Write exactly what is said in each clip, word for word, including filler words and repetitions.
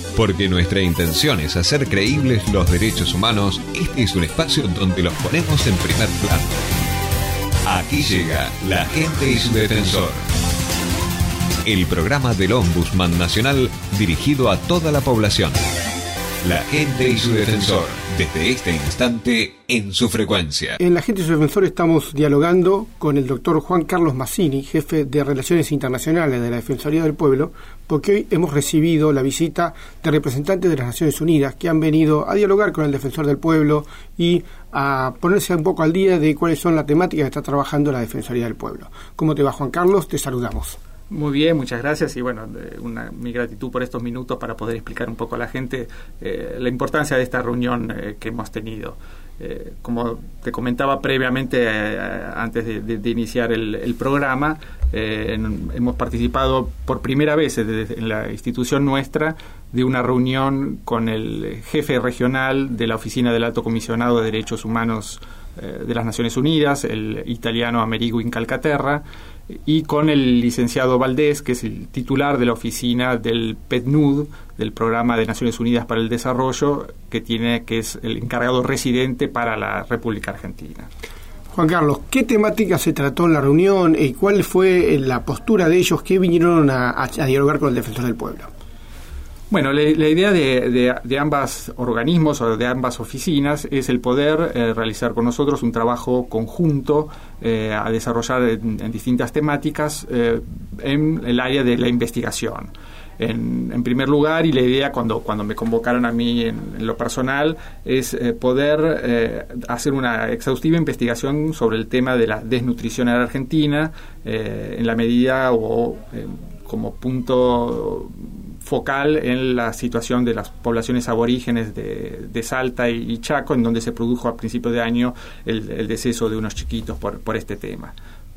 Porque nuestra intención es hacer creíbles los derechos humanos, este es un espacio donde los ponemos en primer plano. Aquí llega La Gente y su Defensor, el programa del Ombudsman Nacional dirigido a toda la población. La Gente y su Defensor, desde este instante en su frecuencia. En La Gente y su Defensor estamos dialogando con el doctor Juan Carlos Mazzini, jefe de Relaciones Internacionales de la Defensoría del Pueblo, porque hoy hemos recibido la visita de representantes de las Naciones Unidas que han venido a dialogar con el Defensor del Pueblo y a ponerse un poco al día de cuáles son las temáticas que está trabajando la Defensoría del Pueblo. ¿Cómo te va, Juan Carlos? Te saludamos. Muy bien, muchas gracias y bueno, una, mi gratitud por estos minutos para poder explicar un poco a la gente eh, la importancia de esta reunión eh, que hemos tenido. Eh, como te comentaba previamente, eh, antes de, de, de iniciar el, el programa, eh, en, hemos participado por primera vez en, en la institución nuestra de una reunión con el jefe regional de la Oficina del Alto Comisionado de Derechos Humanos eh, de las Naciones Unidas, el italiano Amerigo Incalcaterra, y con el licenciado Valdés, que es el titular de la oficina del P E D N U D, del Programa de Naciones Unidas para el Desarrollo, que tiene que es el encargado residente para la República Argentina. Juan Carlos, ¿qué temática se trató en la reunión y cuál fue la postura de ellos que vinieron a, a, a dialogar con el Defensor del Pueblo? Bueno, la, la idea de, de, de ambas organismos o de ambas oficinas es el poder eh, realizar con nosotros un trabajo conjunto eh, a desarrollar en, en distintas temáticas eh, en el área de la investigación. En, en primer lugar, y la idea cuando, cuando me convocaron a mí en, en lo personal, es eh, poder eh, hacer una exhaustiva investigación sobre el tema de la desnutrición en la Argentina, eh, en la medida o eh, como punto focal en la situación de las poblaciones aborígenes de, de Salta y, y Chaco, en donde se produjo a principios de año el, el deceso de unos chiquitos por, por este tema.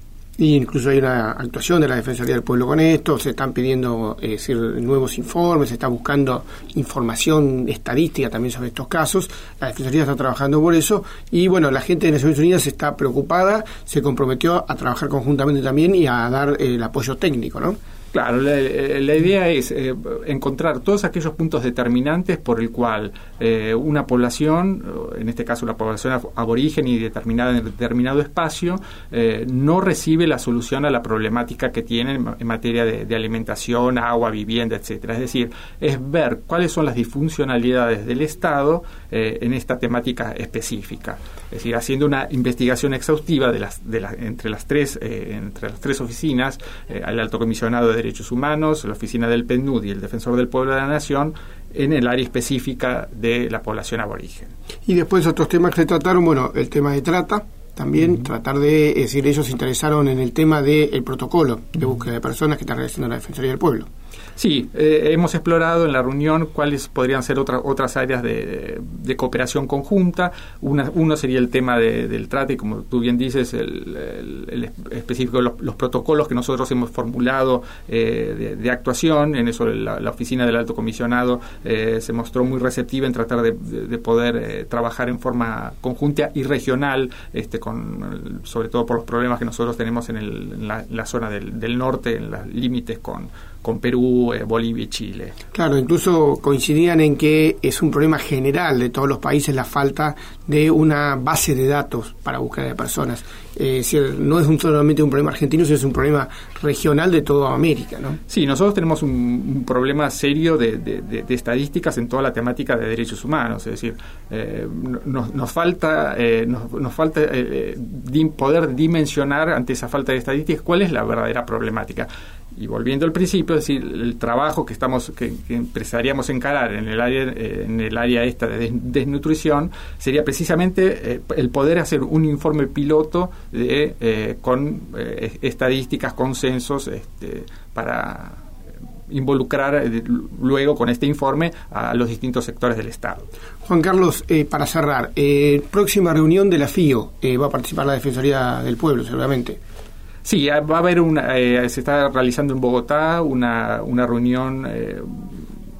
Y incluso hay una actuación de la Defensoría del Pueblo con esto, se están pidiendo eh, decir, nuevos informes, se está buscando información estadística también sobre estos casos, la Defensoría está trabajando por eso, y bueno, la gente de Naciones Unidas está preocupada, se comprometió a trabajar conjuntamente también y a dar eh, el apoyo técnico, ¿no? Claro, la, la idea es eh, encontrar todos aquellos puntos determinantes por el cual eh, una población, en este caso la población aborigen y determinada en determinado espacio, eh, no recibe la solución a la problemática que tiene en, en materia de, de alimentación, agua, vivienda, etcétera. Es decir, es ver cuáles son las disfuncionalidades del Estado eh, en esta temática específica. Es decir, haciendo una investigación exhaustiva de las, de la, entre las tres eh, entre las tres oficinas, eh, el Alto Comisionado de Derechos Humanos, la Oficina del P E D N U D y el Defensor del Pueblo de la Nación, en el área específica de la población aborigen. Y después otros temas que se trataron, bueno, el tema de trata, también uh-huh. tratar de, es decir, ellos se interesaron en el tema del protocolo de búsqueda de personas que está realizando la Defensoría del Pueblo. Sí, eh, hemos explorado en la reunión cuáles podrían ser otra, otras áreas de, de cooperación conjunta. Una, uno sería el tema de, del trata y, como tú bien dices, el, el, el específico de los, los protocolos que nosotros hemos formulado eh, de, de actuación. En eso la, la oficina del Alto Comisionado eh, se mostró muy receptiva en tratar de, de, de poder eh, trabajar en forma conjunta y regional, este, con, sobre todo por los problemas que nosotros tenemos en, el, en, la, en la zona del, del norte, en los límites con con Perú, eh, Bolivia y Chile. Claro, incluso coincidían en que es un problema general de todos los países la falta de una base de datos para búsqueda de personas. Eh, es decir, no es un, solamente un problema argentino, sino es un problema regional de toda América, ¿no? Sí, nosotros tenemos un, un problema serio de, de, de, de estadísticas en toda la temática de derechos humanos, es decir, eh, nos, nos falta, eh, nos, nos falta eh, di, poder dimensionar ante esa falta de estadísticas cuál es la verdadera problemática. Y volviendo al principio, es decir, el trabajo que estamos que, que empezaríamos a encarar en el área eh, en el área esta de desnutrición sería precisamente eh, el poder hacer un informe piloto de eh, con eh, estadísticas, consensos, este, para involucrar eh, luego con este informe a los distintos sectores del Estado. Juan Carlos, eh, para cerrar, eh, próxima reunión de la F I O, eh, va a participar la Defensoría del Pueblo, seguramente. Sí, va a haber una, eh, se está realizando en Bogotá una, una reunión eh,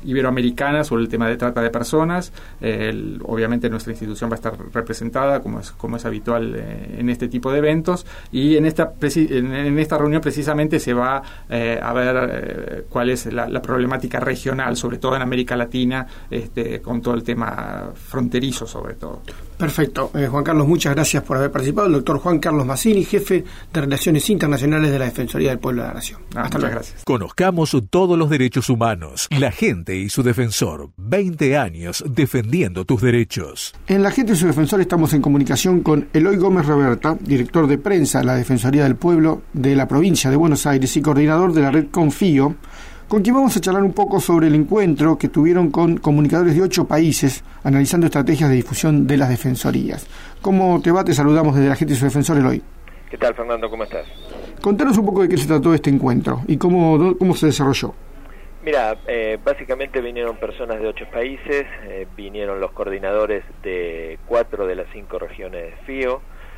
iberoamericana sobre el tema de trata de personas. Eh, el, obviamente nuestra institución va a estar representada como es, como es habitual eh, en este tipo de eventos, y en esta, en, en esta reunión precisamente se va eh, a ver eh, cuál es la, la problemática regional, sobre todo en América Latina, este, con todo el tema fronterizo sobre todo. Perfecto. Eh, Juan Carlos, muchas gracias por haber participado. El doctor Juan Carlos Massini, jefe de Relaciones Internacionales de la Defensoría del Pueblo de la Nación. Ah, Hasta muchas luego. gracias. Conozcamos todos los derechos humanos. La gente y su defensor. veinte años defendiendo tus derechos. En La Gente y su Defensor estamos en comunicación con Eloy Gómez Roberta, director de prensa de la Defensoría del Pueblo de la provincia de Buenos Aires y coordinador de la red Confío, con quien vamos a charlar un poco sobre el encuentro que tuvieron con comunicadores de ocho países analizando estrategias de difusión de las defensorías. ¿Cómo te va? Te saludamos desde La Gente y su Defensor, Eloy. ¿Qué tal, Fernando? ¿Cómo estás? Contanos un poco de qué se trató este encuentro y cómo, cómo se desarrolló. Mira, eh, básicamente vinieron personas de ocho países, eh, vinieron los coordinadores de cuatro de las cinco regiones de FÍO,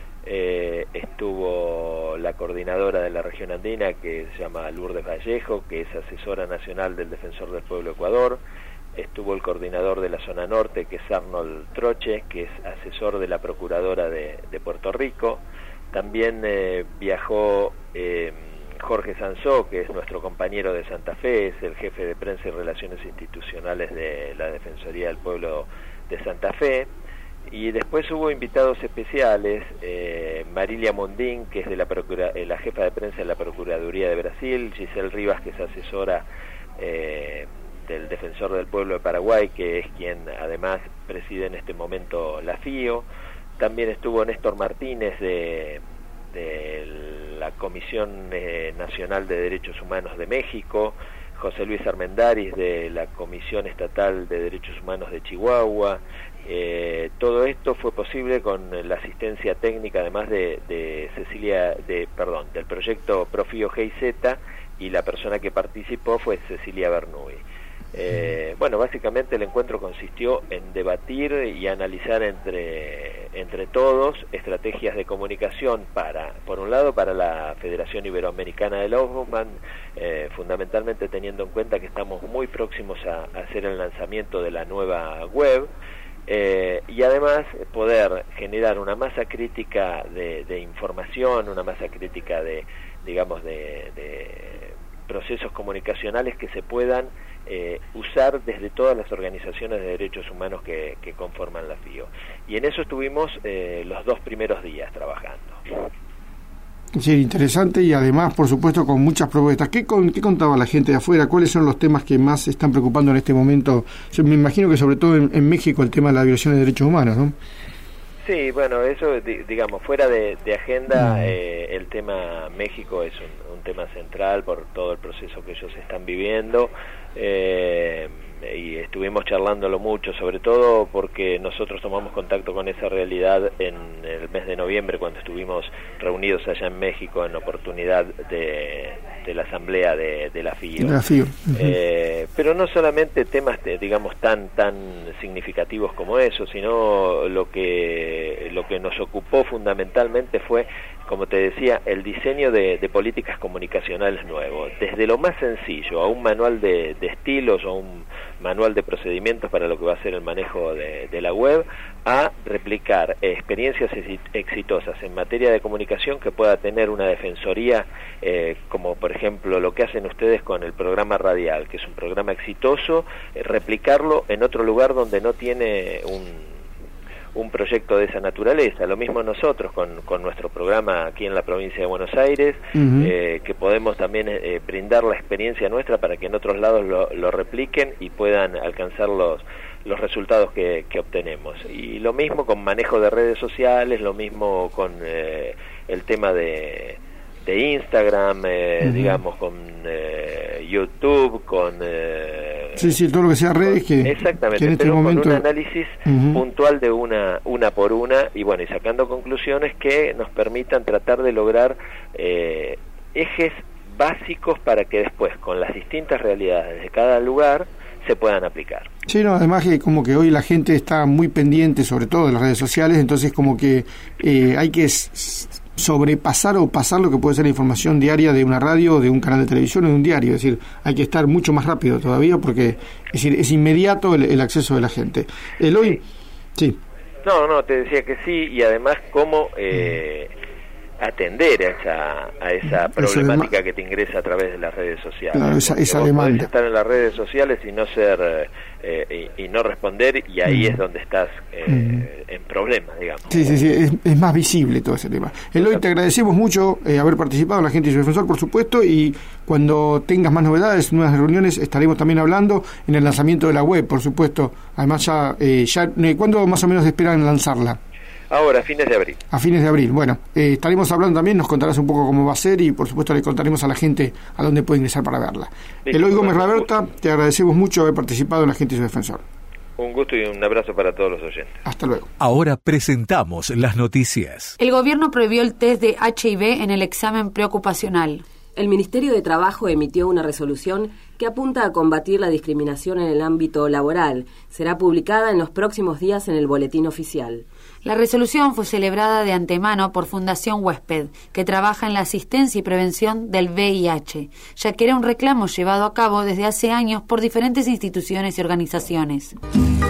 eh, estuvo la coordinadora de la región andina, que se llama Lourdes Vallejo, que es asesora nacional del Defensor del Pueblo Ecuador, estuvo el coordinador de la zona norte, que es Arnold Troche, que es asesor de la procuradora de, de Puerto Rico. También eh, viajó eh, Jorge Sansó, que es nuestro compañero de Santa Fe, es el jefe de prensa y relaciones institucionales de la Defensoría del Pueblo de Santa Fe. Y después hubo invitados especiales, eh, Marilia Mondín, que es de la, procura, eh, la jefa de prensa de la Procuraduría de Brasil, Giselle Rivas, que es asesora eh, del Defensor del Pueblo de Paraguay, que es quien además preside en este momento la FÍO. También estuvo Néstor Martínez de, de la Comisión eh, Nacional de Derechos Humanos de México, José Luis Armendáriz de la Comisión Estatal de Derechos Humanos de Chihuahua. Eh, todo esto fue posible con la asistencia técnica, además de, de Cecilia, de perdón, del proyecto Profío G I Z, y la persona que participó fue Cecilia Bernoulli. Eh, bueno, básicamente el encuentro consistió en debatir y analizar entre, entre todos estrategias de comunicación para, por un lado, para la Federación Iberoamericana del Ombudsman, eh, fundamentalmente teniendo en cuenta que estamos muy próximos a, a hacer el lanzamiento de la nueva web, eh, y además poder generar una masa crítica de, de información, una masa crítica de, digamos, de, de procesos comunicacionales que se puedan Eh, usar desde todas las organizaciones de derechos humanos que, que conforman la FÍO. Y en eso estuvimos eh, los dos primeros días trabajando. Sí, interesante, y además, por supuesto, con muchas propuestas. ¿Qué, con, ¿Qué contaba la gente de afuera? ¿Cuáles son los temas que más se están preocupando en este momento? Yo me imagino que sobre todo en, en México el tema de la violación de derechos humanos, ¿no? Sí, bueno, eso, digamos, fuera de, de agenda, eh, el tema México es un, un tema central por todo el proceso que ellos están viviendo, eh, y estuvimos charlándolo mucho, sobre todo porque nosotros tomamos contacto con esa realidad en el mes de noviembre, cuando estuvimos reunidos allá en México en oportunidad de, de la asamblea de, de la FÍO. De la FÍO. Uh-huh. Eh, pero no solamente temas, de, digamos, tan tan significativos como eso, sino lo que lo que nos ocupó fundamentalmente fue, como te decía, el diseño de, de políticas comunicacionales nuevos, desde lo más sencillo, a un manual de, de estilos o un manual de procedimientos para lo que va a ser el manejo de, de la web, a replicar eh, experiencias exitosas en materia de comunicación que pueda tener una defensoría, eh, como por ejemplo lo que hacen ustedes con el programa radial, que es un programa exitoso, eh, replicarlo en otro lugar donde no tiene un un proyecto de esa naturaleza. Lo mismo nosotros con, con nuestro programa aquí en la provincia de Buenos Aires, uh-huh. eh, que podemos también eh, brindar la experiencia nuestra para que en otros lados lo, lo repliquen y puedan alcanzar los, los resultados que, que obtenemos. Y lo mismo con manejo de redes sociales, lo mismo con eh, el tema de, de Instagram, eh, uh-huh. digamos, con eh, YouTube, con... Eh, Sí, sí, todo lo que sea redes que, exactamente, que en este pero momento... con un análisis uh-huh. puntual de una una por una, y bueno, y sacando conclusiones que nos permitan tratar de lograr eh, ejes básicos para que después, con las distintas realidades de cada lugar, se puedan aplicar. Sí, no, además que como que hoy la gente está muy pendiente, sobre todo de las redes sociales, entonces como que eh, hay que s- sobrepasar o pasar lo que puede ser la información diaria de una radio, de un canal de televisión o de un diario. Es decir, hay que estar mucho más rápido todavía porque es decir, es inmediato el, el acceso de la gente. Eloy, sí. No, no, te decía que sí, y además cómo eh, atender a esa, a esa problemática que te ingresa a través de las redes sociales. Claro, esa, esa vos demanda. podés estar en las redes sociales y no ser eh, y, y no responder, y ahí mm. es donde estás eh, mm. en problemas, digamos. Sí, sí, sí, es, es más visible todo ese tema. Eloy, te agradecemos mucho eh, haber participado en La Gente y su Defensor, por supuesto, y cuando tengas más novedades, nuevas reuniones, estaremos también hablando en el lanzamiento de la web, por supuesto. Además, ya, eh, ya eh, ¿cuándo más o menos esperan lanzarla? Ahora, a fines de abril. A fines de abril. Bueno, eh, estaremos hablando también, nos contarás un poco cómo va a ser y por supuesto le contaremos a la gente a dónde puede ingresar para verla. Listo, Eloy Gómez Raberta, te agradecemos mucho haber participado en La Gente y su Defensor. Un gusto y un abrazo para todos los oyentes. Hasta luego. Ahora presentamos las noticias. El gobierno prohibió el test de H I V en el examen preocupacional. El Ministerio de Trabajo emitió una resolución que apunta a combatir la discriminación en el ámbito laboral. Será publicada en los próximos días en el Boletín Oficial. La resolución fue celebrada de antemano por Fundación Huésped, que trabaja en la asistencia y prevención del V I H, ya que era un reclamo llevado a cabo desde hace años por diferentes instituciones y organizaciones.